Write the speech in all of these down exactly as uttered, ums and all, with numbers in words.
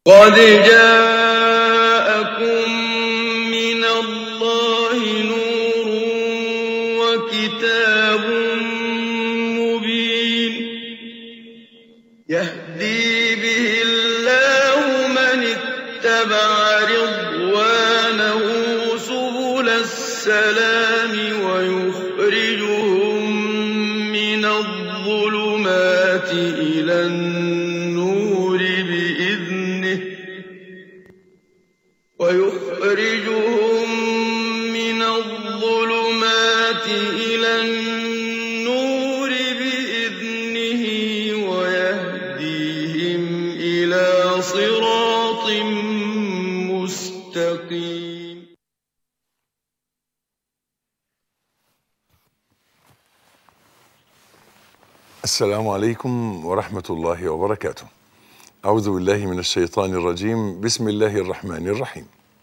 قد جاءكم من الله نور وكتاب مبين يهدي به الله من اتبع رضوانه سبل السلام ويخرجهم من الظلمات إلى النور بإذنه ويخرجهم من الظلمات إلى النور بإذنه ويهديهم إلى صراط مستقيم. السلام عليكم ورحمة الله وبركاته. أعوذ بالله من الشيطان الرجيم. بسم الله الرحمن الرحيم.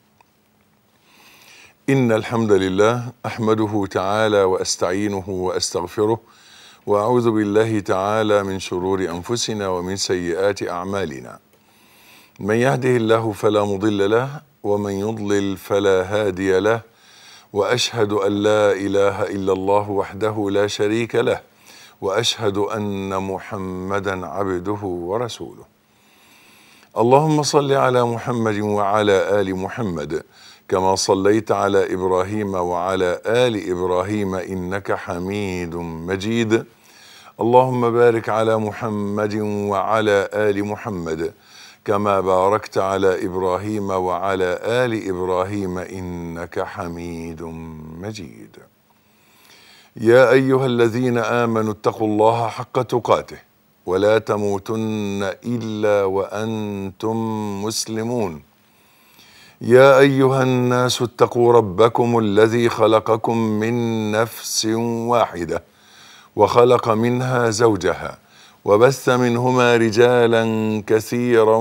إن الحمد لله أحمده تعالى وأستعينه وأستغفره وأعوذ بالله تعالى من شرور أنفسنا ومن سيئات أعمالنا. من يهده الله فلا مضل له ومن يضلل فلا هادي له، وأشهد أن لا إله إلا الله وحده لا شريك له، وأشهد أن محمدا عبده ورسوله. اللهم صل على محمد وعلى آل محمد كما صليت على إبراهيم وعلى آل إبراهيم إنك حميد مجيد. اللهم بارك على محمد وعلى آل محمد كما باركت على إبراهيم وعلى آل إبراهيم إنك حميد مجيد. يا أيها الذين آمنوا اتقوا الله حق تقاته ولا تموتن إلا وأنتم مسلمون. يا أيها الناس اتقوا ربكم الذي خلقكم من نفس واحدة وخلق منها زوجها وبث منهما رجالا كثيرا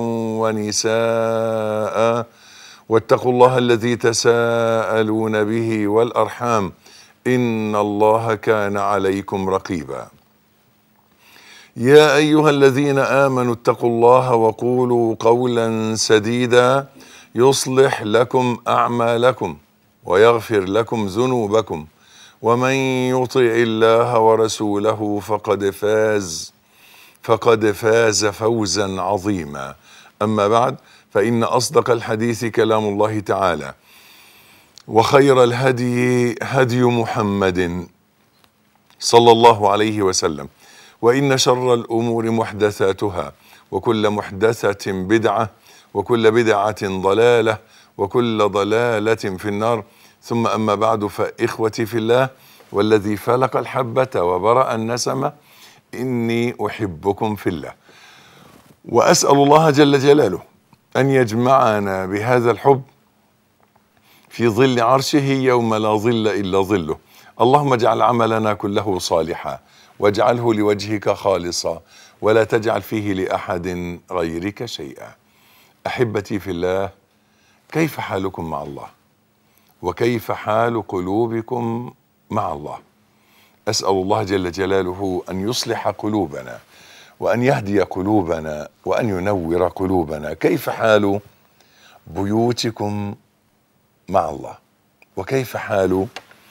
ونساء، واتقوا الله الذي تساءلون به والأرحام إن الله كان عليكم رقيبا. يا أيها الذين آمنوا اتقوا الله وقولوا قولا سديدا يصلح لكم أعمالكم ويغفر لكم ذنوبكم، ومن يطع الله ورسوله فقد فاز فقد فاز فوزا عظيما. أما بعد، فإن أصدق الحديث كلام الله تعالى، وخير الهدي هدي محمد صلى الله عليه وسلم، وإن شر الأمور محدثاتها، وكل محدثة بدعة، وكل بدعة ضلالة، وكل ضلالة في النار. ثم أما بعد، فإخوتي في الله والذي فلق الحبة وبرأ النسمة، إني أحبكم في الله، وأسأل الله جل جلاله أن يجمعنا بهذا الحب في ظل عرشه يوم لا ظل إلا ظله. اللهم اجعل عملنا كله صالحا واجعله لوجهك خالصا ولا تجعل فيه لأحد غيرك شيئا. أحبتي في الله، كيف حالكم مع الله؟ وكيف حال قلوبكم مع الله؟ أسأل الله جل جلاله أن يصلح قلوبنا وأن يهدي قلوبنا وأن ينور قلوبنا. كيف حال بيوتكم مع الله؟ وكيف حال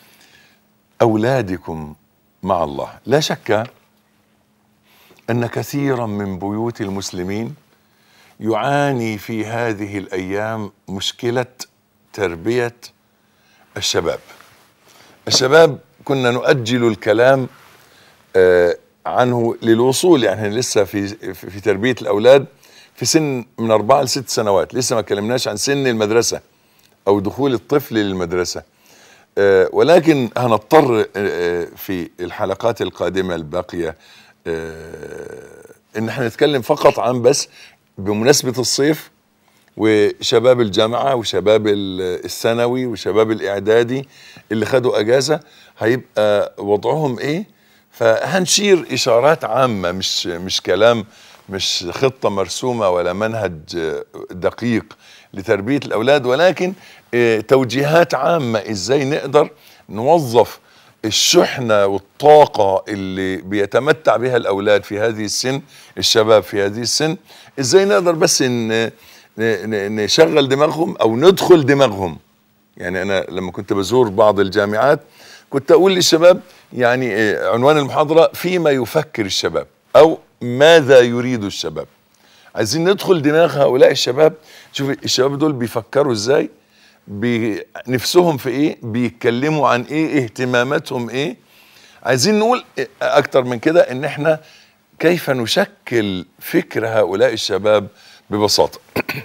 أولادكم مع الله؟ لا شك أن كثيرا من بيوت المسلمين يعاني في هذه الأيام مشكلة تربية الشباب. الشباب كنا نؤجل الكلام آه عنه للوصول، يعني لسه في في تربية الأولاد في سن من أربعة لست سنوات، لسه ما كلمناش عن سن المدرسة أو دخول الطفل للمدرسة. آه ولكن هنضطر آه في الحلقات القادمة الباقية آه إن احنا نتكلم فقط عن بس بمناسبة الصيف وشباب الجامعة وشباب الثانوي وشباب الإعدادي اللي خدوا أجازة هيبقى وضعهم إيه. فهنشير إشارات عامة، مش مش كلام، مش خطة مرسومة ولا منهج دقيق لتربية الأولاد، ولكن توجيهات عامة إزاي نقدر نوظف الشحنة والطاقة اللي بيتمتع بها الأولاد في هذه السن، الشباب في هذه السن، إزاي نقدر بس إن نشغل دماغهم او ندخل دماغهم. يعني انا لما كنت بزور بعض الجامعات كنت اقول للشباب يعني عنوان المحاضرة فيما يفكر الشباب او ماذا يريد الشباب. عايزين ندخل دماغ هؤلاء الشباب، شوف الشباب دول بيفكروا ازاي، بنفسهم في ايه، بيتكلموا عن ايه، اهتماماتهم ايه. عايزين نقول اكتر من كده ان احنا كيف نشكل فكر هؤلاء الشباب ببساطة.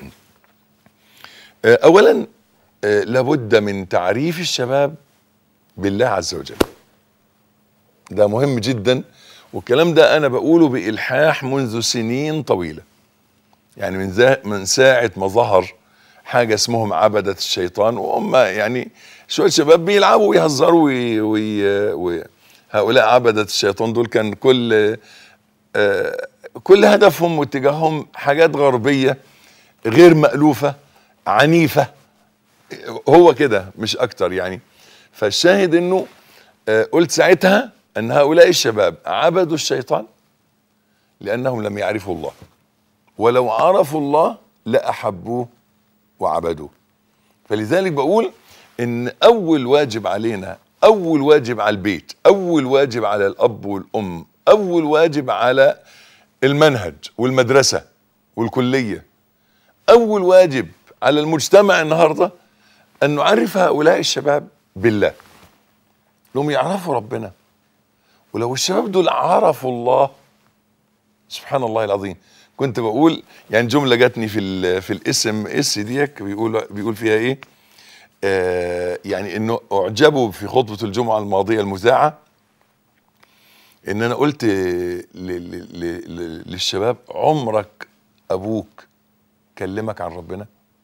اولا لابد من تعريف الشباب بالله عز وجل، ده مهم جدا، والكلام ده انا بقوله بإلحاح منذ سنين طويلة. يعني من من ساعة ما ظهر حاجة اسمهم عبدة الشيطان، وهم يعني شوية شباب بيلعبوا ويهزروا وهؤلاء عبدة الشيطان دول كان كل آه كل هدفهم واتجاههم حاجات غربية غير مألوفة عنيفة، هو كده مش أكتر يعني. فالشاهد إنه آه قلت ساعتها أن هؤلاء الشباب عبدوا الشيطان لأنهم لم يعرفوا الله، ولو عرفوا الله لأحبوه وعبدوه. فلذلك بقول ان اول واجب علينا، اول واجب على البيت، اول واجب على الاب والام، اول واجب على المنهج والمدرسة والكلية، اول واجب على المجتمع النهاردة ان نعرف هؤلاء الشباب بالله، انهم يعرفوا ربنا. ولو الشباب دول عرفوا الله، سبحان الله العظيم. كنت بقول يعني جمله جاتني في ال في الاسم اس ديك، بيقول بيقول فيها ايه؟ آه يعني انه اعجبوا في خطبه الجمعه الماضيه المذاعه ان انا قلت للشباب عمرك ابوك كلمك عن ربنا؟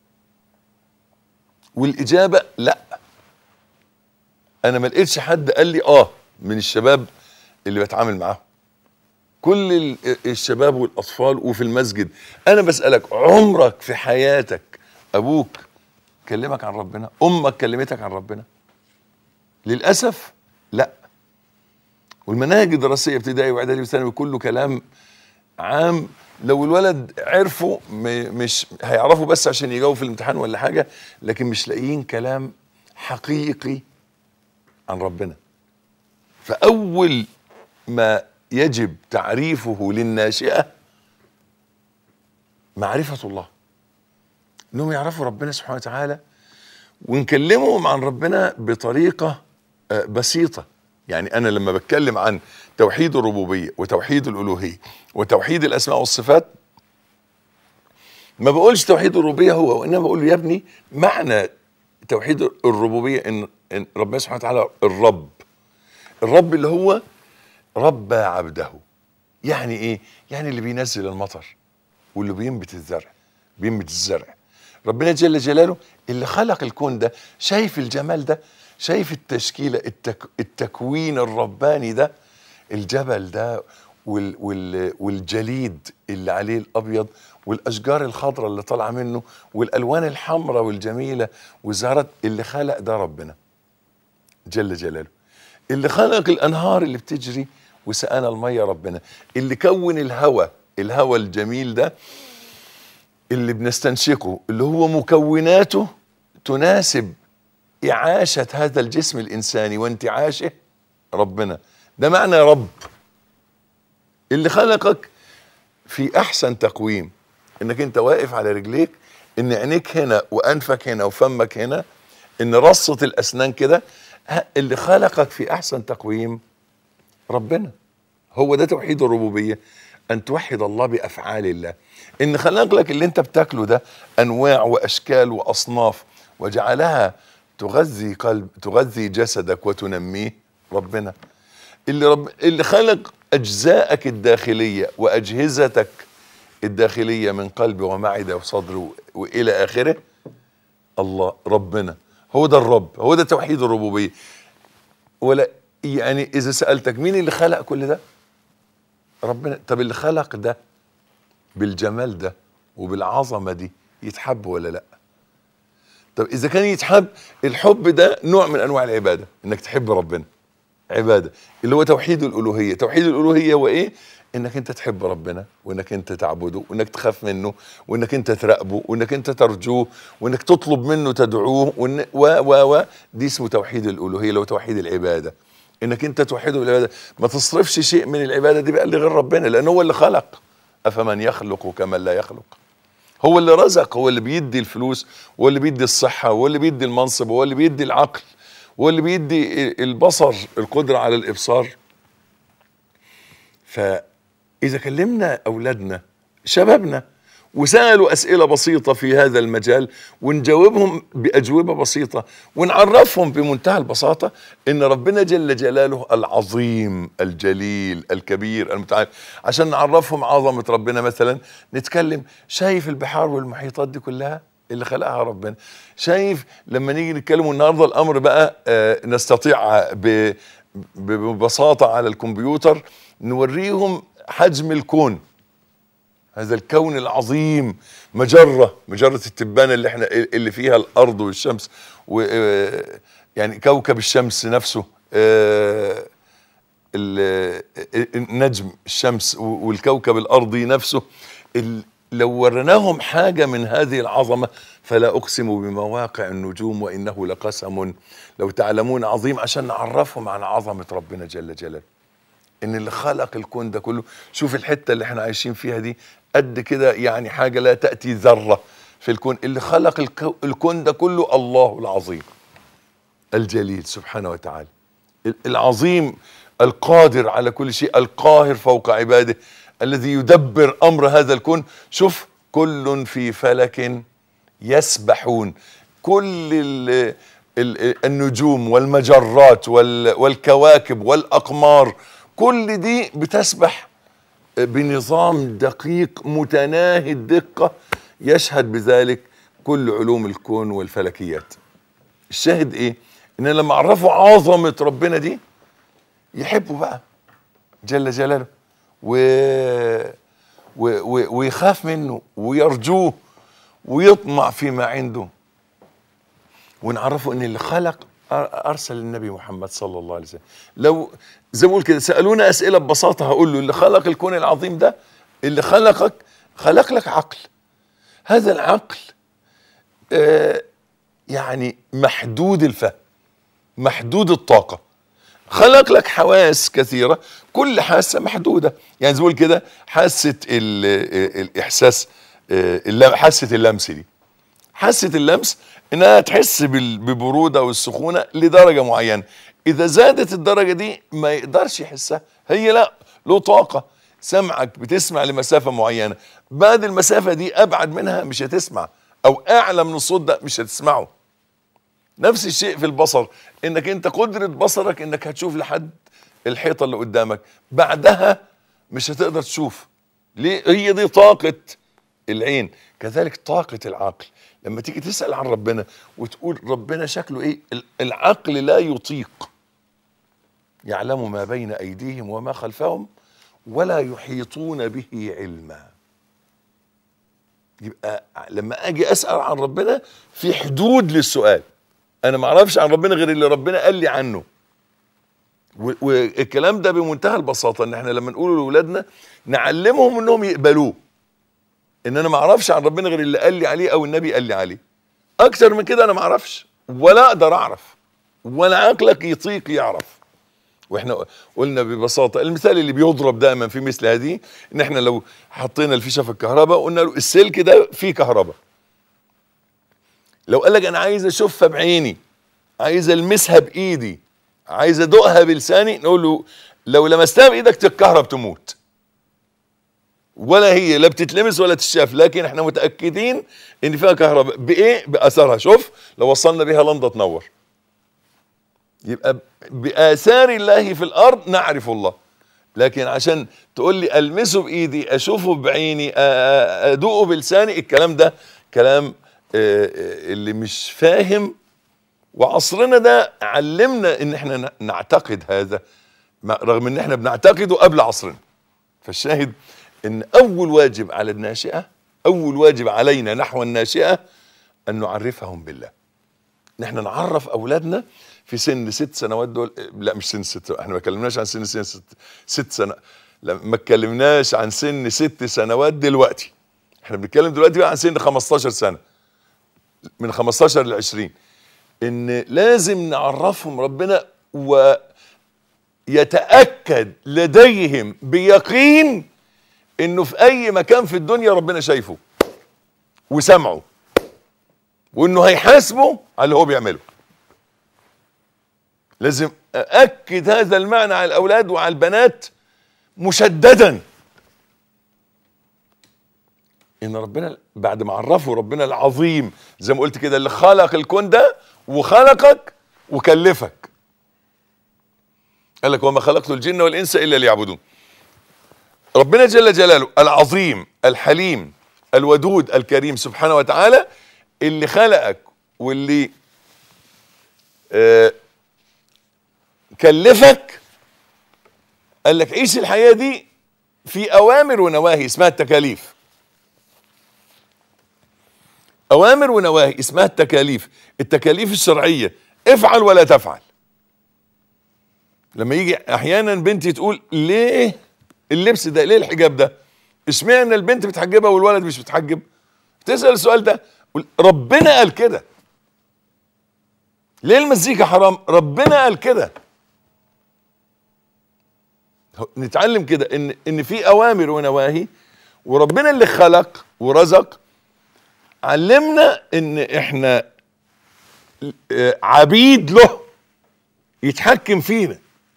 والاجابه لا. انا ما لقيتش حد قال لي اه من الشباب اللي بتعامل معاهم. كل الشباب والاطفال وفي المسجد انا بسألك عمرك في حياتك ابوك كلمك عن ربنا؟ امك كلمتك عن ربنا؟ للاسف لا. والمناهج الدراسيه ابتدائي واعدادي وثانوي كله كلام عام، لو الولد عرفه مش هيعرفه بس عشان يجاوب في الامتحان ولا حاجه، لكن مش لاقيين كلام حقيقي عن ربنا. فاول ما يجب تعريفه للناشئة معرفة الله، انهم يعرفوا ربنا سبحانه وتعالى، ونكلمهم عن ربنا بطريقة بسيطة. يعني انا لما بتكلم عن توحيد الربوبية وتوحيد الالوهية وتوحيد الاسماء والصفات، ما بقولش توحيد الربوبية هو، وانما بقول يا ابني معنى توحيد الربوبية ان, إن ربنا سبحانه وتعالى الرب، الرب اللي هو ربى عبده. يعني ايه؟ يعني اللي بينزل المطر واللي بينبت الزرع، بينبت الزرع. ربنا جل جلاله اللي خلق الكون ده، شايف الجمال ده، شايف التشكيلة التك التكوين الرباني ده، الجبل ده وال وال والجليد اللي عليه الابيض والاشجار الخضراء اللي طالعه منه والالوان الحمراء والجميله والزهرات، اللي خلق ده ربنا جل جلاله. اللي خلق الانهار اللي بتجري وسقانا الميه ربنا. اللي كون الهواء، الهواء الجميل ده اللي بنستنشقه، اللي هو مكوناته تناسب إعاشة هذا الجسم الإنساني وانتعاشه ربنا. ده معنى رب. اللي خلقك في أحسن تقويم، إنك أنت واقف على رجليك، إن عينيك هنا وأنفك هنا وفمك هنا، إن رصة الأسنان كده. اللي خلقك في أحسن تقويم ربنا. هو ده توحيد الربوبية، أن توحد الله بأفعال الله. إن خلق لك اللي أنت بتاكله ده أنواع وأشكال وأصناف وجعلها تغذي قلب تغذي جسدك وتنميه ربنا. اللي رب اللي خلق أجزائك الداخلية وأجهزتك الداخلية من قلب ومعدة وصدر وإلى آخره الله ربنا. هو ده الرب، هو ده توحيد الربوبية. ولا يعني إذا سألتك مين اللي خلق كل ده؟ ربنا. طب اللي خلق ده بالجمال ده وبالعظمة دي يتحب ولا لا؟ طب إذا كان يتحب، الحب ده نوع من أنواع العبادة، إنك تحب ربنا. عبادة، اللي هو توحيد الألوهية. توحيد الألوهية هو إيه؟ إنك أنت تحب ربنا، وإنك أنت تعبده، وإنك تخاف منه، وإنك أنت تراقبه، وإنك أنت ترجوه، وإنك تطلب منه تدعوه، وإن و و و دي اسمه توحيد الألوهية، اللي هو توحيد العبادة. إنك أنت توحيده بالعبادة، ما تصرفش شيء من العبادة دي بقى لغير ربنا، لأن هو اللي خلق. أفمن يخلق كمن لا يخلق. هو اللي رزق، هو اللي بيدي الفلوس، هو اللي بيدي الصحة، هو اللي بيدي المنصب، هو اللي بيدي العقل، هو اللي بيدي البصر، القدرة على الإبصار. فإذا كلمنا أولادنا شبابنا وسألوا أسئلة بسيطة في هذا المجال ونجاوبهم بأجوبة بسيطة ونعرفهم بمنتهى البساطة إن ربنا جل جلاله العظيم الجليل الكبير المتعال، عشان نعرفهم عظمة ربنا. مثلا نتكلم، شايف البحار والمحيطات دي كلها اللي خلقها ربنا؟ شايف لما نيجي نتكلم النهارده الأمر بقى آه نستطيع ببساطة على الكمبيوتر نوريهم حجم الكون، هذا الكون العظيم، مجرة مجرة التبانة اللي احنا اللي فيها الأرض والشمس، و يعني كوكب الشمس نفسه، النجم الشمس والكوكب الأرضي نفسه. لو ورناهم حاجة من هذه العظمة، فلا أقسم بمواقع النجوم وإنه لقسم لو تعلمون عظيم، عشان نعرفهم عن عظمة ربنا جل جلاله، إن اللي خلق الكون ده كله. شوف الحتة اللي احنا عايشين فيها دي قد كده، يعني حاجة لا تأتي ذرة في الكون. اللي خلق الكون ده كله الله العظيم الجليل سبحانه وتعالى، العظيم القادر على كل شيء، القاهر فوق عباده، الذي يدبر أمر هذا الكون. شوف، كل في فلك يسبحون، كل ال ال النجوم والمجرات والكواكب والأقمار، كل دي بتسبح بنظام دقيق متناهي الدقة، يشهد بذلك كل علوم الكون والفلكيات. الشاهد ايه؟ ان لما عرفوا عظمة ربنا دي يحبوا بقى جل جلاله و... و... و... ويخاف منه ويرجوه ويطمع فيما عنده. ونعرفوا ان اللي خلق ارسل النبي محمد صلى الله عليه وسلم. لو زي ما بقول كده سالونا اسئله ببساطه، هقول له اللي خلق الكون العظيم ده، اللي خلقك خلق لك عقل. هذا العقل آه يعني محدود الفهم، محدود الطاقه. خلق لك حواس كثيره، كل حاسه محدوده. يعني زي ما بقول كده حاسه الاحساس، آه حاسه اللمس دي، حاسه اللمس انها تحس ببروده والسخونه لدرجه معينه. اذا زادت الدرجه دي ما يقدرش يحسها، هي لا له طاقه. سمعك بتسمع لمسافه معينه، بعد المسافه دي ابعد منها مش هتسمع، او اعلى من الصوت ده مش هتسمعه. نفس الشيء في البصر، انك انت قدره بصرك انك هتشوف لحد الحيطه اللي قدامك، بعدها مش هتقدر تشوف. ليه؟ هي دي طاقه العين. كذلك طاقه العقل. لما تيجي تسأل عن ربنا وتقول ربنا شكله ايه، العقل لا يطيق. يعلم ما بين ايديهم وما خلفهم ولا يحيطون به علما. يبقى لما اجي اسأل عن ربنا في حدود للسؤال، انا ما اعرفش عن ربنا غير اللي ربنا قال لي عنه. والكلام ده بمنتهى البساطة، ان احنا لما نقوله لاولادنا نعلمهم انهم يقبلوه، ان انا ما اعرفش عن ربنا غير اللي قال لي عليه او النبي قال لي عليه. اكتر من كده انا ما اعرفش ولا اقدر اعرف، ولا عقلك يطيق يعرف. واحنا قلنا ببساطه المثال اللي بيضرب دائما في مثل هذه، ان احنا لو حطينا الفيشه في الكهرباء وقلنا له السلك ده فيه كهرباء، لو قال لك انا عايز اشوفها بعيني، عايز المسها بايدي، عايز ادوقها بلساني، نقول له لو لمستها بايدك تتكهرب تموت، ولا هي لا بتتلمس ولا تتشاف، لكن احنا متاكدين ان فيها كهرباء. بايه؟ باثرها. شوف لو وصلنا بها لنضه تنور. يبقى باثار الله في الارض نعرف الله. لكن عشان تقول لي المسه بايدي، اشوفه بعيني، ادوقه بلساني، الكلام ده كلام اللي مش فاهم. وعصرنا ده علمنا ان احنا نعتقد هذا، رغم ان احنا بنعتقده قبل عصرنا. فالشاهد ان اول واجب على الناشئه، اول واجب علينا نحو الناشئه ان نعرفهم بالله. نحن نعرف اولادنا في سن ست سنوات دول، لا مش سن ست، احنا ما اتكلمناش عن سن سن ست, ست سنة لا ما اتكلمناش عن سن ست سنوات دلوقتي، احنا بنتكلم دلوقتي بقى عن سن خمستاشر سنة، من خمستاشر ل عشرين، ان لازم نعرفهم ربنا ويتأكد لديهم بيقين انه في اي مكان في الدنيا ربنا شايفه وسمعه، وانه هيحاسبه على اللي هو بيعمله. لازم أأكد هذا المعنى على الأولاد وعلى البنات مشددا، إن ربنا بعد ما عرفوا ربنا العظيم زي ما قلت كده، اللي خلق الكون ده وخلقك وكلفك، قال لك وما خلقت الجن والإنس إلا ليعبدون. ربنا جل جلاله العظيم الحليم الودود الكريم سبحانه وتعالى، اللي خلقك واللي آه كلفك، قال لك عيش الحياة دي في أوامر ونواهي اسمها التكاليف. أوامر ونواهي اسمها التكاليف، التكاليف الشرعية، افعل ولا تفعل. لما يجي أحيانا بنتي تقول ليه اللبس ده، ليه الحجاب ده، اشمعنى البنت بتحجبها والولد مش بتحجب؟ تسأل السؤال ده، ربنا قال كده. ليه المزيكا حرام؟ ربنا قال كده. نتعلم كده ان ان في اوامر ونواهي، وربنا اللي خلق ورزق علمنا ان احنا عبيد له، يتحكم فينا،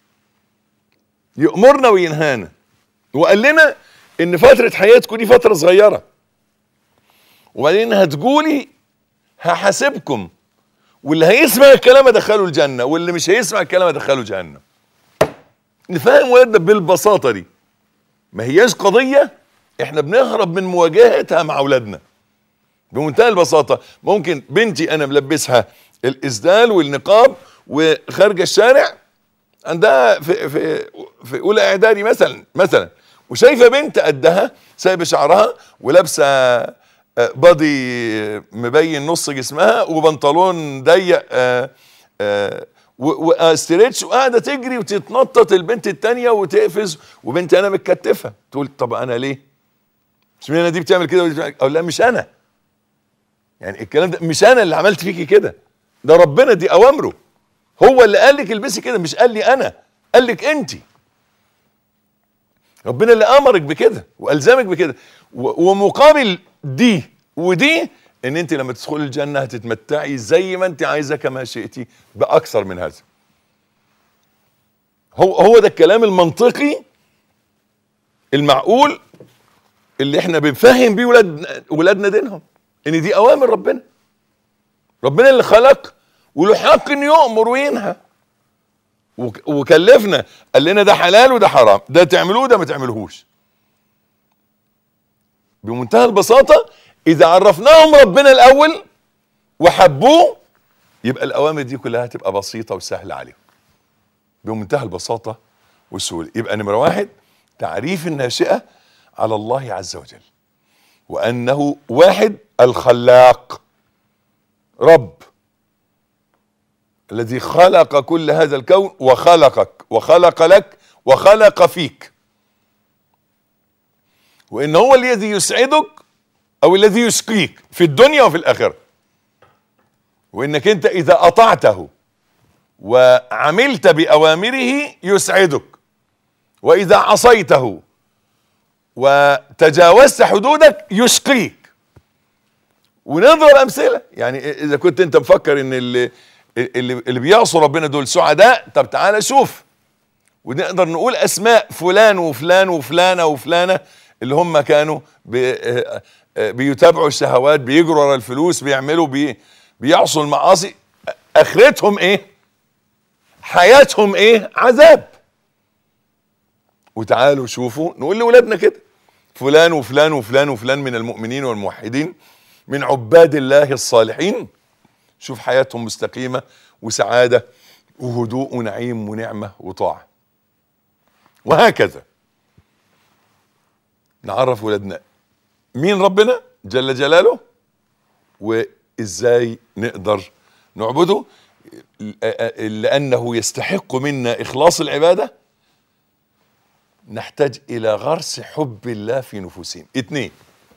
يأمرنا وينهانا. وقال لنا ان فترة حياتكم دي فترة صغيرة، وبعدين هتقولي هحاسبكم، واللي هيسمع الكلام ادخله الجنة، واللي مش هيسمع الكلام ادخله جهنم. نفهم ولادنا بالبساطة دي، ما هياش قضية احنا بنهرب من مواجهتها مع اولادنا. بمنتهى البساطة ممكن بنتي انا ملبسها الاسدال والنقاب وخارجة الشارع، عندها في في في اولى اعدادي مثلا مثلا وشايفة بنت قدها سايبة شعرها ولابسة بادي مبين نص جسمها وبنطلون ضيق واستريتش، وقاعده تجري وتتنطط البنت التانية وتقفز، وبنت انا متكتفه، تقول طب انا ليه؟ اشمعنى دي بتعمل كده ودي بتعمل كده؟ اقول لا مش انا، يعني الكلام ده مش انا اللي عملت فيكي كده، ده ربنا، دي اوامره، هو اللي قال لك البسي كده، مش قال لي انا، قال لك انت. ربنا اللي امرك بكده والزمك بكده، ومقابل دي ودي ان انت لما تدخلي الجنه هتتمتعي زي ما انت عايزه كما شئتي باكثر من هذا. هو هو ده الكلام المنطقي المعقول اللي احنا بنفهم بيه ولاد ولادنا دينهم، ان دي اوامر ربنا. ربنا اللي خلق وله حق انه يؤمر وينهى، وكلفنا قال لنا ده حلال وده حرام، ده تعملوه وده ما تعملوهوش. بمنتهى البساطه اذا عرفناهم ربنا الاول وحبوه، يبقى الاوامر دي كلها هتبقى بسيطه وسهله عليهم بمنتهى البساطه والسهوله. يبقى نمره واحد تعريف الناشئه على الله عز وجل، وانه واحد الخلاق، رب الذي خلق كل هذا الكون وخلقك وخلق لك وخلق فيك، وان هو الذي يسعدك او الذي يشقيك في الدنيا وفي الاخره، وانك انت اذا اطعته وعملت باوامره يسعدك، واذا عصيته وتجاوزت حدودك يشقيك. ونضرب امثله، يعني اذا كنت انت مفكر ان اللي اللي, اللي بيعصوا ربنا دول سعداء، طب تعالى شوف، ونقدر نقول اسماء فلان وفلان وفلانه وفلانه اللي هم كانوا بي بيتابعوا الشهوات، بيجروا ورا الفلوس، بيعملوا بي بيعصوا المعاصي، اخرتهم ايه؟ حياتهم ايه؟ عذاب. وتعالوا شوفوا، نقول لاولادنا كده فلان وفلان وفلان وفلان من المؤمنين والموحدين من عباد الله الصالحين، شوف حياتهم مستقيمة وسعادة وهدوء ونعيم ونعمة وطاعة. وهكذا نعرف ولادنا مين ربنا جل جلاله وازاي نقدر نعبده. لأنه يستحق منا إخلاص العبادة، نحتاج إلى غرس حب الله في نفوسهم. اثنين،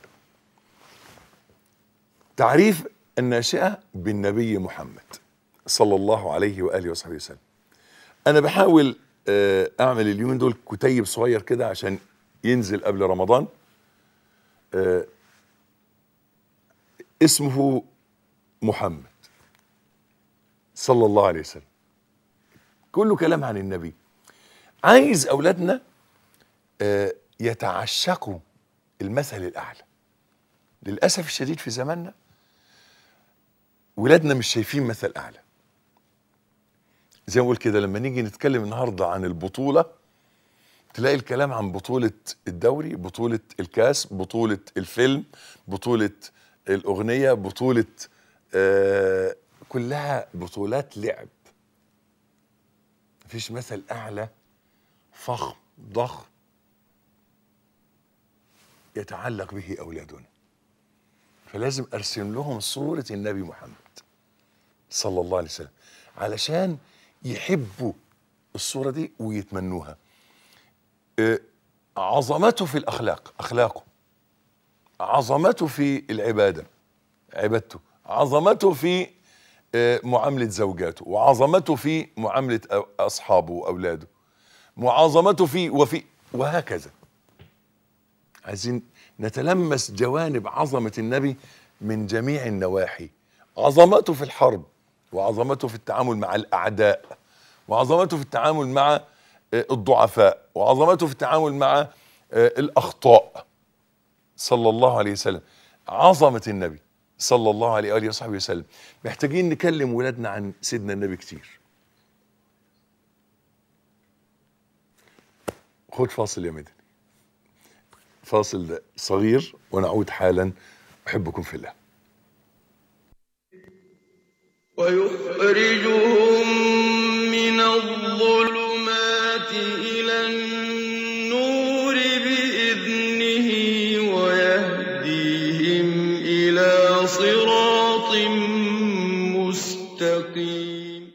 تعريف الناشئة بالنبي محمد صلى الله عليه وآله وصحبه وسلم. أنا بحاول أعمل اليومين دول كتيب صغير كده عشان ينزل قبل رمضان، اسمه محمد صلى الله عليه وسلم، كله كلام عن النبي. عايز أولادنا يتعشقوا المثل الأعلى. للأسف الشديد في زماننا ولادنا مش شايفين مثل أعلى. زي ما بقول كده، لما نيجي نتكلم النهارده عن البطولة تلاقي الكلام عن بطولة الدوري، بطولة الكاس، بطولة الفيلم، بطولة الأغنية، بطولة آه كلها بطولات لعب. مفيش مثل أعلى فخم ضخم يتعلق به أولادنا. فلازم أرسم لهم صورة النبي محمد صلى الله عليه وسلم علشان يحبوا الصورة دي ويتمنوها. آه عظمته في الأخلاق، أخلاقه، عظمته في العبادة، عبادته، عظمته في آه معاملة زوجاته، وعظمته في معاملة أصحابه وأولاده، وعظمته في وفي وهكذا. عايزين نتلمس جوانب عظمة النبي من جميع النواحي. عظمته في الحرب، وعظمته في التعامل مع الأعداء، وعظمته في التعامل مع الضعفاء، وعظمته في التعامل مع الأخطاء صلى الله عليه وسلم. عظمة النبي صلى الله عليه وآله وصحبه وسلم. محتاجين نكلم ولادنا عن سيدنا النبي كتير. خد فاصل يا مدني، فاصل صغير ونعود حالا. أحبكم في الله. ويخرجهم من الظلمات إلى النور بإذنه ويهديهم إلى صراط مستقيم.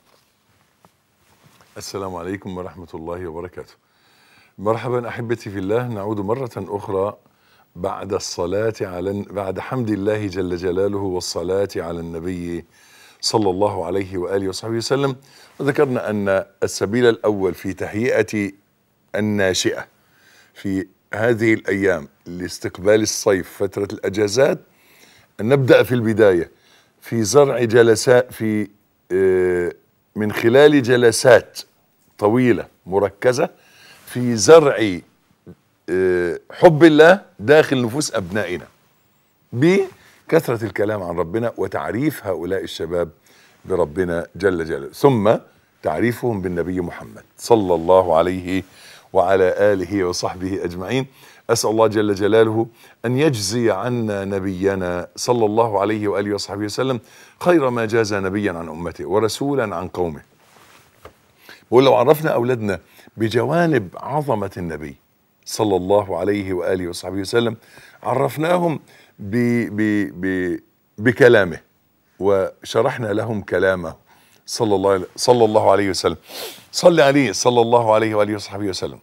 السلام عليكم ورحمة الله وبركاته. مرحبا أحبتي في الله. نعود مرة أخرى بعد الصلاة على بعد حمد الله جل جلاله والصلاة على النبي صلى الله عليه وآله وصحبه وسلم. وذكرنا أن السبيل الأول في تهيئة الناشئة في هذه الأيام لاستقبال الصيف، فترة الأجازات، أن نبدأ في البداية في زرع جلسات في من خلال جلسات طويلة مركزة في زرع حب الله داخل نفوس أبنائنا بكثرة الكلام عن ربنا وتعريف هؤلاء الشباب بربنا جل جلاله، ثم تعريفهم بالنبي محمد صلى الله عليه وعلى آله وصحبه أجمعين. أسأل الله جل جلاله أن يجزي عنا نبينا صلى الله عليه وآله وصحبه وسلم خير ما جاز نبيا عن أمته ورسولا عن قومه. ولو عرفنا أولادنا بجوانب عظمة النبي صلى الله عليه وآله وصحبه وسلم، عرفناهم ب ب ب بكلامه وشرحنا لهم كلامه صلى الله صلى الله عليه وسلم. صلى عليه صلى الله عليه وآله وصحبه وسلم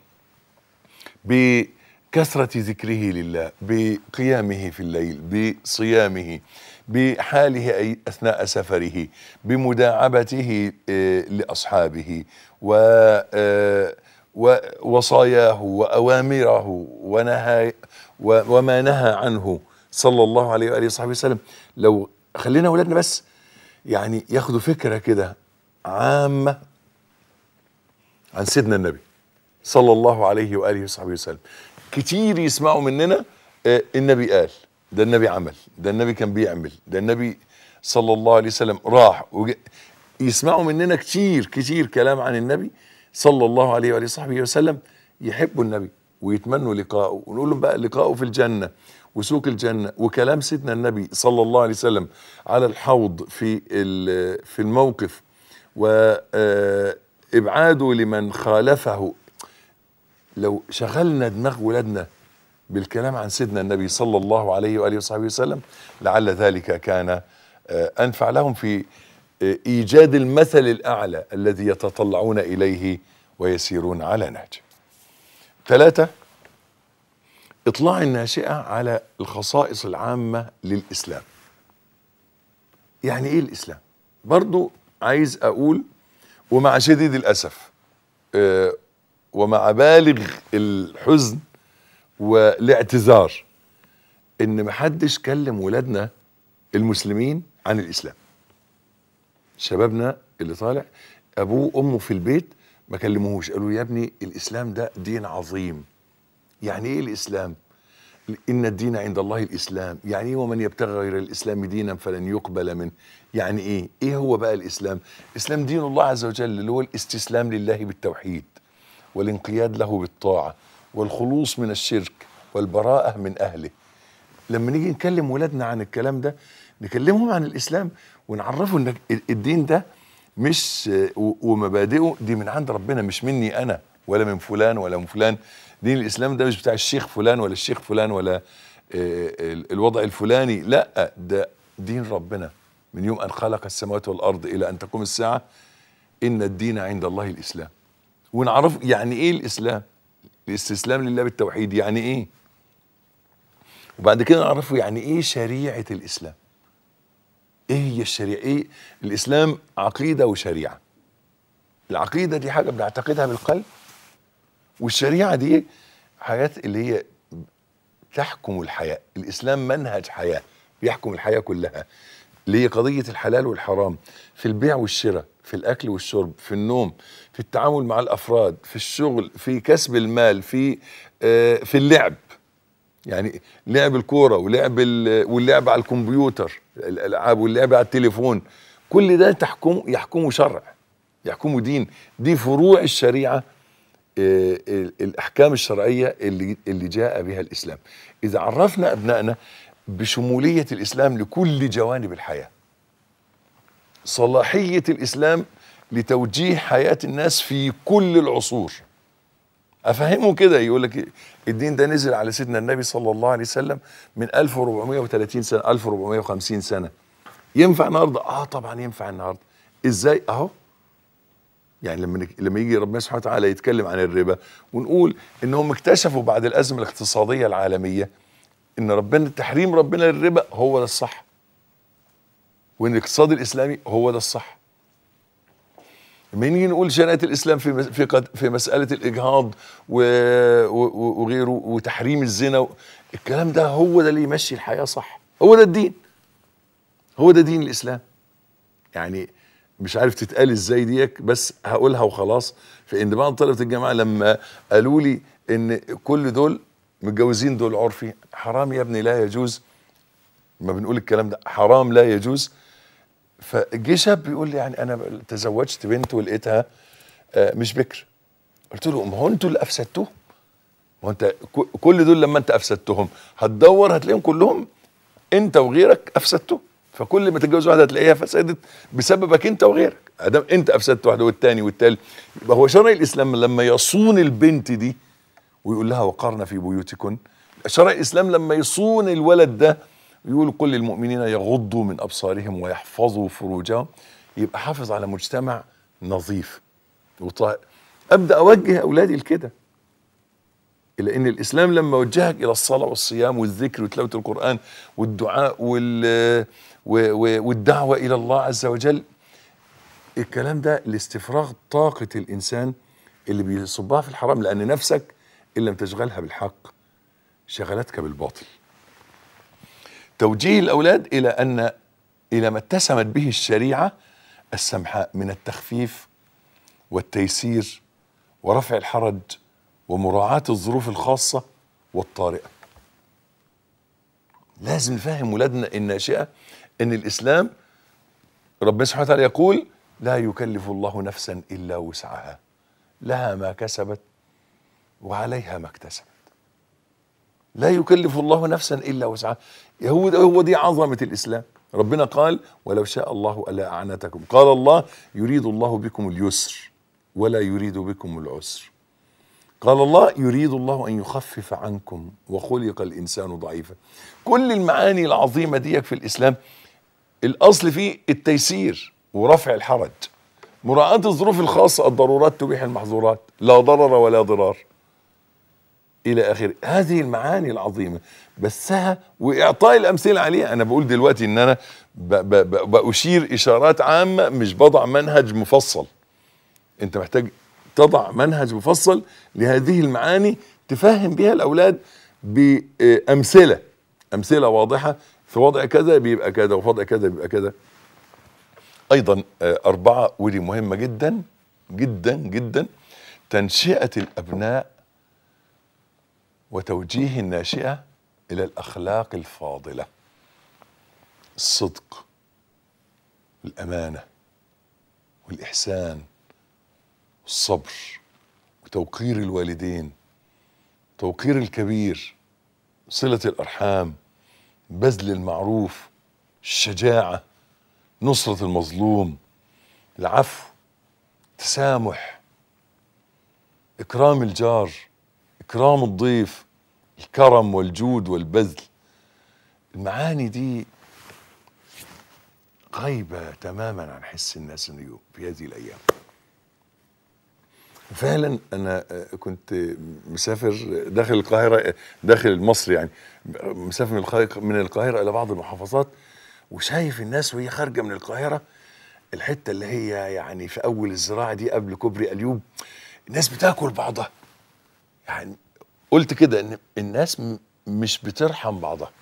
بكثرة ذكره لله، بقيامه في الليل، بصيامه، بحاله أثناء سفره، بمداعبته لأصحابه ووصاياه وأوامره ونهى وما نهى عنه صلى الله عليه وآله وصحبه وسلم. لو خلينا أولادنا بس يعني ياخدوا فكرة كده عامة عن سيدنا النبي صلى الله عليه وآله وصحبه وسلم. كتير يسمعوا مننا آه النبي قال، ده النبي عمل، ده النبي كان بيعمل، ده النبي صلى الله عليه وسلم راح. يسمعوا مننا كتير كتير كلام عن النبي صلى الله عليه وآله وصحبه وسلم، يحبوا النبي ويتمنوا لقاءه، ونقول لهم بقى لقاءه في الجنة وسوق الجنة، وكلام سيدنا النبي صلى الله عليه وسلم على الحوض في في الموقف، وإبعاده لمن خالفه. لو شغلنا دماغ ولادنا بالكلام عن سيدنا النبي صلى الله عليه وآله وصحبه وسلم لعل ذلك كان أنفع لهم في إيجاد المثل الأعلى الذي يتطلعون إليه ويسيرون على نهجه. ثلاثة، إطلاع الناشئة على الخصائص العامة للإسلام. يعني إيه الإسلام؟ برضو عايز أقول ومع شديد الأسف أه ومع بالغ الحزن والاعتذار إن محدش كلم ولادنا المسلمين عن الإسلام. شبابنا اللي طالع أبوه وأمه في البيت ما كلموهوش، قالوا يا ابني الإسلام ده دين عظيم. يعني إيه الإسلام؟ إن الدين عند الله الإسلام. يعني إيه ومن يبتغي غير الإسلام دينا فلن يقبل منه؟ يعني إيه؟ إيه هو بقى الإسلام؟ الإسلام دين الله عز وجل اللي هو الاستسلام لله بالتوحيد والانقياد له بالطاعة والخلوص من الشرك والبراءة من أهله. لما نيجي نكلم ولادنا عن الكلام ده نكلمهم عن الإسلام ونعرفه إن الدين ده مش ومبادئه دي من عند ربنا، مش مني أنا ولا من فلان ولا من فلان. دين الإسلام ده مش بتاع الشيخ فلان ولا الشيخ فلان ولا الوضع الفلاني، لا، ده دين ربنا من يوم أن خلق السماوات والأرض إلى أن تقوم الساعة. إن الدين عند الله الإسلام. ونعرف يعني إيه الإسلام، الاستسلام لله بالتوحيد يعني إيه، وبعد كده نعرفه يعني إيه شريعة الإسلام. إيه هي الشريعة؟ إيه الإسلام؟ عقيدة وشريعة. العقيدة دي حاجة بنعتقدها بالقلب، والشريعة دي حاجات اللي هي تحكم الحياة. الإسلام منهج حياة بيحكم الحياة كلها، اللي هي قضية الحلال والحرام في البيع والشراء، في الأكل والشرب، في النوم، في التعامل مع الأفراد، في الشغل، في كسب المال، في آه في اللعب، يعني لعب الكورة ولعب واللعب على الكمبيوتر، الألعاب واللعب على التليفون، كل ده تحكم يحكمه شرع، يحكمه دين. دي فروع الشريعة، الأحكام الشرعية اللي اللي جاء بها الإسلام. إذا عرفنا أبنائنا بشمولية الإسلام لكل جوانب الحياة، صلاحية الإسلام لتوجيه حياة الناس في كل العصور، أفهمه كده. يقول لك الدين ده نزل على سيدنا النبي صلى الله عليه وسلم من ألف وأربعمائة وثلاثين سنة، ألف وأربعمائة وخمسين سنة. ينفع النهارده؟ آه طبعا ينفع النهارده. إزاي؟ أهو يعني لما لما يجي ربنا سبحانه وتعالى يتكلم عن الربا ونقول انهم اكتشفوا بعد الازمه الاقتصاديه العالميه ان ربنا تحريم ربنا للربا هو ده الصح، وان الاقتصاد الاسلامي هو ده الصح. لما نيجي نقول شريعه الاسلام في في في مساله الاجهاض وغيره وتحريم الزنا، الكلام ده هو ده اللي يمشي الحياه صح، هو ده الدين، هو ده دين الاسلام. يعني مش عارف تتقال ازاي ديك، بس هقولها وخلاص. فان بعض طلبه الجامعه لما قالوا لي ان كل دول متجوزين دول عرفي، حرام يا ابني لا يجوز، ما بنقول الكلام ده حرام لا يجوز. فجه شاب بيقول لي يعني انا تزوجت بنت ولقيتها مش بكر. قلت له ما هو انتوا اللي افسدتوهم، ما هو انت كل دول لما انت افسدتهم هتدور هتلاقيهم كلهم انت وغيرك افسدتهم. فكل ما تتجوز واحده هتلاقيها فسدت بسببك انت وغيرك، ادام انت افسدت واحده والتاني والتالت. يبقى هو شرع الاسلام لما يصون البنت دي ويقول لها وقرن في بيوتكن، شرع الاسلام لما يصون الولد ده ويقول كل المؤمنين يغضوا من ابصارهم ويحفظوا فروجهم، يبقى حافظ على مجتمع نظيف وطاهر. ابدا اوجه اولادي لكده، إلى أن الإسلام لما وجهك إلى الصلاة والصيام والذكر وتلاوة القرآن والدعاء والدعوة إلى الله عز وجل، الكلام ده لاستفراغ طاقة الإنسان اللي بيصبها في الحرام، لأن نفسك إن لم تشغلها بالحق شغلتك بالباطل. توجيه الأولاد إلى أن إلى ما اتسمت به الشريعة السمحاء من التخفيف والتيسير ورفع الحرج ومراعاة الظروف الخاصة والطارئة. لازم نفهم ولادنا الناشئة ان الاسلام ربنا سبحانه وتعالى يقول لا يكلف الله نفسا الا وسعها لها ما كسبت وعليها ما اكتسبت. لا يكلف الله نفسا الا وسعها. هو هو دي عظمة الاسلام. ربنا قال ولو شاء الله لأعنتكم، قال الله يريد الله بكم اليسر ولا يريد بكم العسر. قال الله يريد الله أن يخفف عنكم وخلق الإنسان ضعيفا. كل المعاني العظيمة دي في الإسلام الأصل فيه التيسير، ورفع الحرج، مراعاة الظروف الخاصة، الضرورات تبيح المحظورات، لا ضرر ولا ضرار إلى آخره. هذه المعاني العظيمة بسها وإعطاء الأمثلة عليها. أنا بقول دلوقتي إن أنا ب ب ب بأشير إشارات عامة، مش بضع منهج مفصل. أنت محتاج تضع منهج مفصل لهذه المعاني تفهم بها الأولاد بأمثلة، أمثلة واضحة، في وضع كذا بيبقى كذا وفي وضع كذا بيبقى كذا. أيضا أربعة، ودي مهمة جدا جدا جدا، تنشئة الأبناء وتوجيه الناشئة إلى الأخلاق الفاضلة، الصدق والأمانة والإحسان والصبر وتوقير الوالدين، توقير الكبير، صلة الأرحام، بذل المعروف، الشجاعة، نصرة المظلوم، العفو، التسامح، إكرام الجار، إكرام الضيف، الكرم والجود والبذل. المعاني دي غايبة تماما عن حس الناس اليوم في هذه الأيام. فعلا أنا كنت مسافر داخل القاهرة، داخل مصر يعني، مسافر من القاهرة إلى بعض المحافظات، وشايف الناس وهي خارجة من القاهرة، الحتة اللي هي يعني في أول الزراعة دي قبل كوبري أليوب، الناس بتاكل بعضها. يعني قلت كده إن الناس مش بترحم بعضها.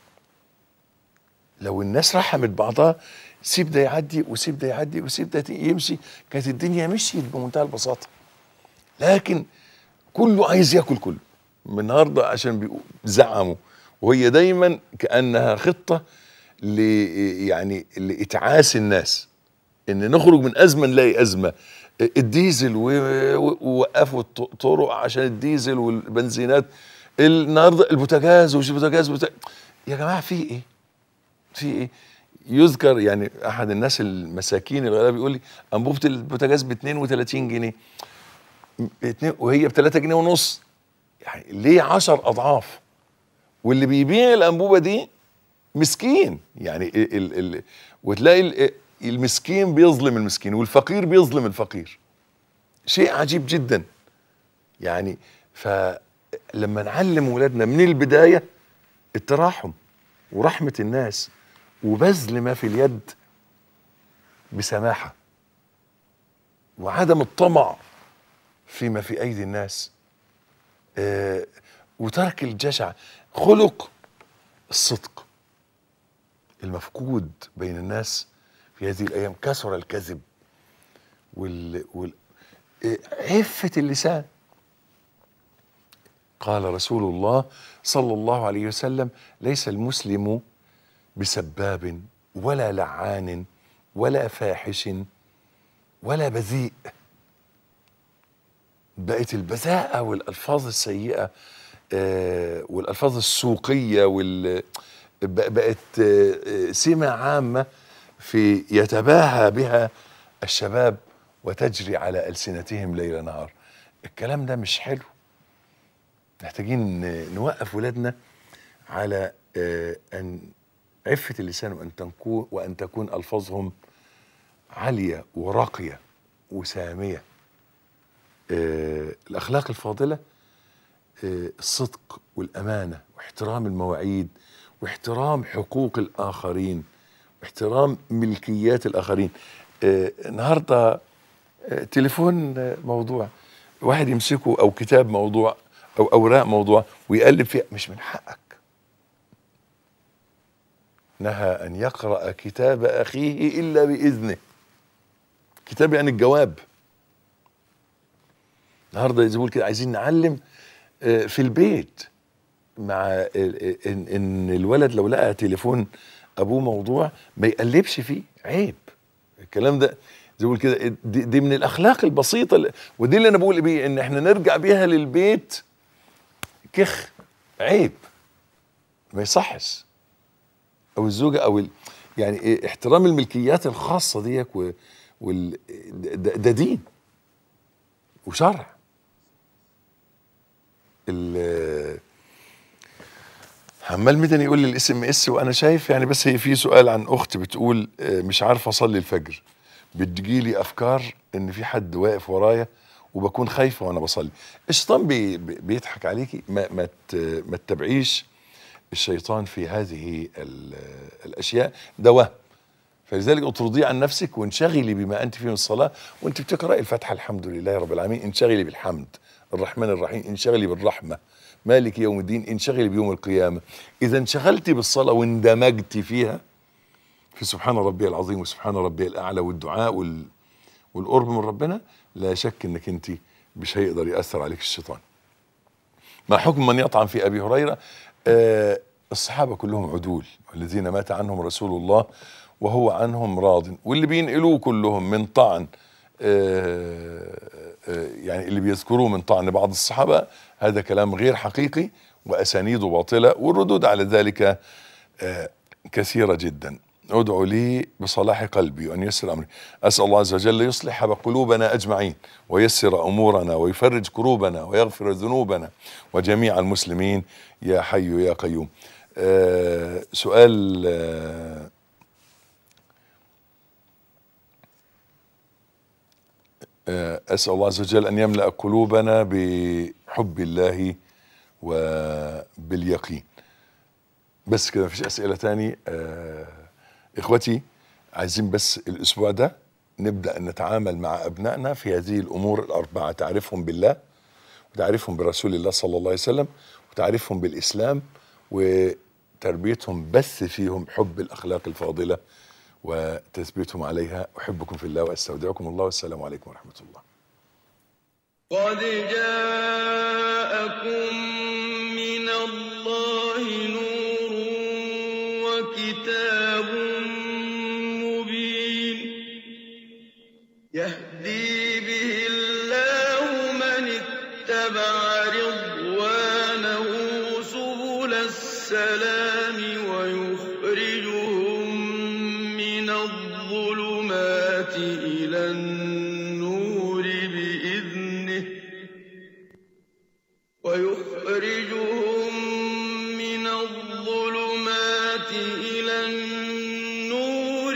لو الناس رحمت بعضها، سيب ده يعدي وسيب ده يعدي وسيب ده يمشي، كانت الدنيا مشيت بمنتهى البساطة. لكن كله عايز ياكل كله من النهارده، عشان بيزعموا، وهي دايما كأنها خطة ل يعني لإتعاس الناس، ان نخرج من ازمه نلاقي ازمه. الديزل ووقفوا الطرق عشان الديزل والبنزينات، النهارده البوتاجاز ومش البوتاجاز بوتاجاز. يا جماعه في ايه؟ في ايه؟ يذكر يعني احد الناس المساكين الغلابه بيقول لي انبوبه البوتاجاز ب اتنين وتلاتين جنيه وهي ب تلاتة جنيه ونص، يعني ليه عشر اضعاف؟ واللي بيبيع الانبوبه دي مسكين يعني. ال ال وتلاقي ال المسكين بيظلم المسكين والفقير بيظلم الفقير. شيء عجيب جدا يعني. فلما نعلم ولادنا من البداية التراحم ورحمة الناس وبذل ما في اليد بسماحة، وعدم الطمع فيما في أيدي الناس، آه وترك الجشع، خلق الصدق المفقود بين الناس في هذه الأيام. كثر الكذب وال... وال... عفة اللسان. قال رسول الله صلى الله عليه وسلم: ليس المسلم بسباب ولا لعان ولا فاحش ولا بذيء. بقت البذاءة والألفاظ السيئة آه والألفاظ السوقية وال... بقت آه سمة عامة في يتباهى بها الشباب وتجري على ألسنتهم ليل نهار. الكلام ده مش حلو. محتاجين نوقف ولادنا على أن عفة اللسان وأن تكون وأن تكون ألفاظهم عالية وراقية وسامية. الأخلاق الفاضلة الصدق والأمانة واحترام المواعيد واحترام حقوق الآخرين واحترام ملكيات الآخرين. النهارده تليفون موضوع، واحد يمسكه، او كتاب موضوع، او اوراق موضوع ويقلب فيها، مش من حقك. نهى ان يقرأ كتاب اخيه الا باذنه. كتاب يعني الجواب. النهارده زي ما بقول كده عايزين نعلم في البيت مع ان ان الولد لو لقى تليفون ابوه موضوع ما يقلبش فيه، عيب. الكلام ده زي ما بقول كده دي, دي من الاخلاق البسيطه، ودي اللي انا بقول بيه ان احنا نرجع بيها للبيت. كخ، عيب، ما يصحش. او الزوجه او ال... يعني إيه احترام الملكيات الخاصه ديك و... وال... ده, ده دين وشرع. ال... عمال مدني يقول لي الاس ام اس، وانا شايف يعني، بس هي في سؤال عن اخت بتقول مش عارفه اصلي الفجر، بتجيلي افكار ان في حد واقف ورايا وبكون خايفه وانا بصلي. الشيطان بي بي- بيضحك عليكي. ما ما ت- ما تتبعيش الشيطان في هذه ال- الاشياء، ده وهم. فلذلك اطرديه عن نفسك وانشغلي بما انت فيه من الصلاه. وانت بتقراي الفاتحه الحمد لله رب العالمين، انشغلي بالحمد. الرحمن الرحيم انشغلي بالرحمه. مالك يوم الدين انشغلي بيوم القيامه. اذا انشغلتي بالصلاه واندمجتي فيها في سبحان ربي العظيم وسبحان ربي الاعلى والدعاء وال والقرب من ربنا، لا شك انك انت مش هيقدر ياثر عليك الشيطان. ما حكم من يطعن في ابي هريره؟ آه الصحابه كلهم عدول، الذين مات عنهم رسول الله وهو عنهم راض، واللي بينقلوه كلهم من طعن آه آه يعني اللي بيذكروه من طعن بعض الصحابه هذا كلام غير حقيقي واسانيده باطله، والردود على ذلك آه كثيره جدا. ادعو لي بصلاح قلبي وان يسر امري. اسال الله عز وجل يصلح قلوبنا اجمعين ويسر امورنا ويفرج كروبنا ويغفر ذنوبنا وجميع المسلمين يا حي يا قيوم. آه سؤال آه آه اسال الله عز وجل ان يملا قلوبنا بحب الله وباليقين. بس كده مفيش اسئله تاني. آه اخوتي عايزين بس الاسبوع ده نبدا نتعامل مع ابنائنا في هذه الامور الاربعه: تعرفهم بالله، وتعرفهم برسول الله صلى الله عليه وسلم، وتعرفهم بالاسلام، وتربيتهم بث فيهم حب الاخلاق الفاضله وتثبيتهم عليها. احبكم في الله واستودعكم الله، والسلام عليكم ورحمه الله. قد جاءكم من الله نور وكتاب مبين يهدي به الله من اتبع رضوانه سبل السلام ويخرجهم من الظلمات إلى النور بإذنه ويخرجهم من الظلمات إلى النور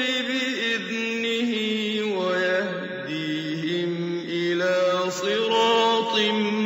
بإذنه ويهديهم إلى صراط